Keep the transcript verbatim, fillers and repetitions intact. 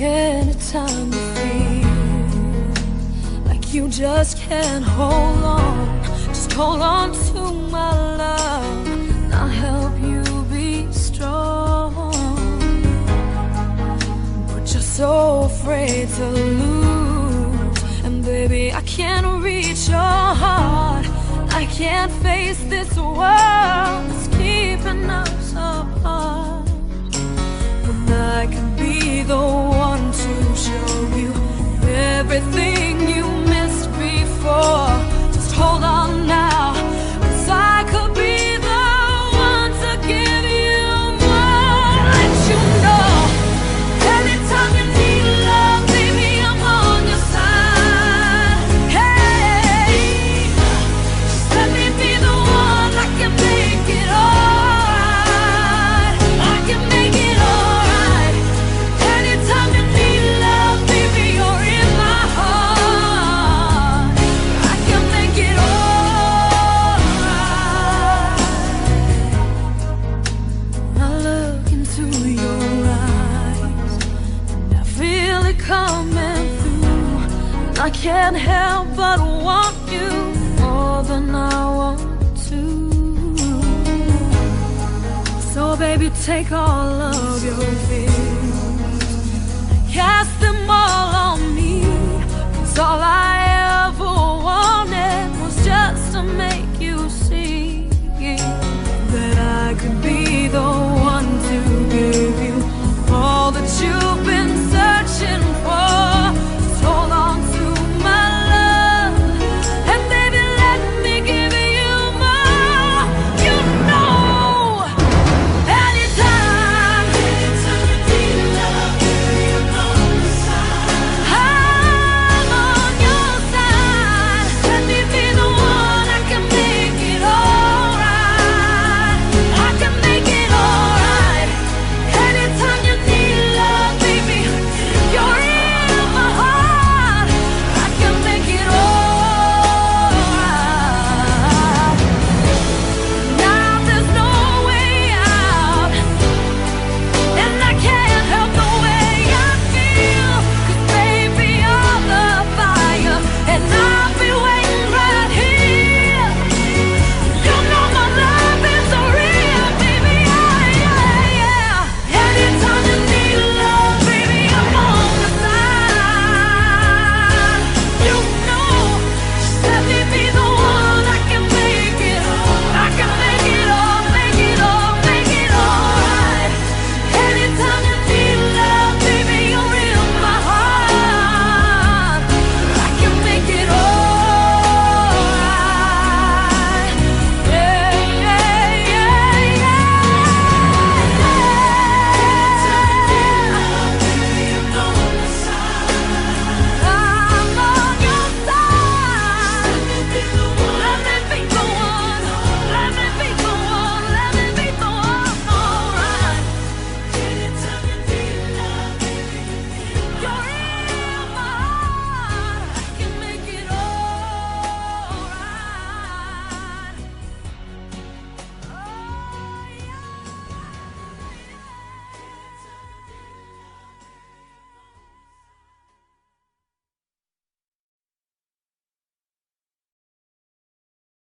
Anytime you feel like you just can't hold on, just hold on to my love, and I'll help you be strong. But you're so afraid to lose, and baby, I can't reach your heart. I can't face this world that's keeping us apart. But I can be the one to show you everything you missed before. Just hold on now, 'cause I could be the one to give you more. Let you know, anytime you need love, baby, I'm on your side. Hey, just let me be the one. I can make it alright. I can make it alright. Anytime you need love, baby, you're in my heart. I can make it alright. I look into your eyes, and I feel it coming through, and I can't help but want you more than I want to. So baby, take all of your fears, cast them all on me, 'cause all I ever wanted was just to make you see that I could be the one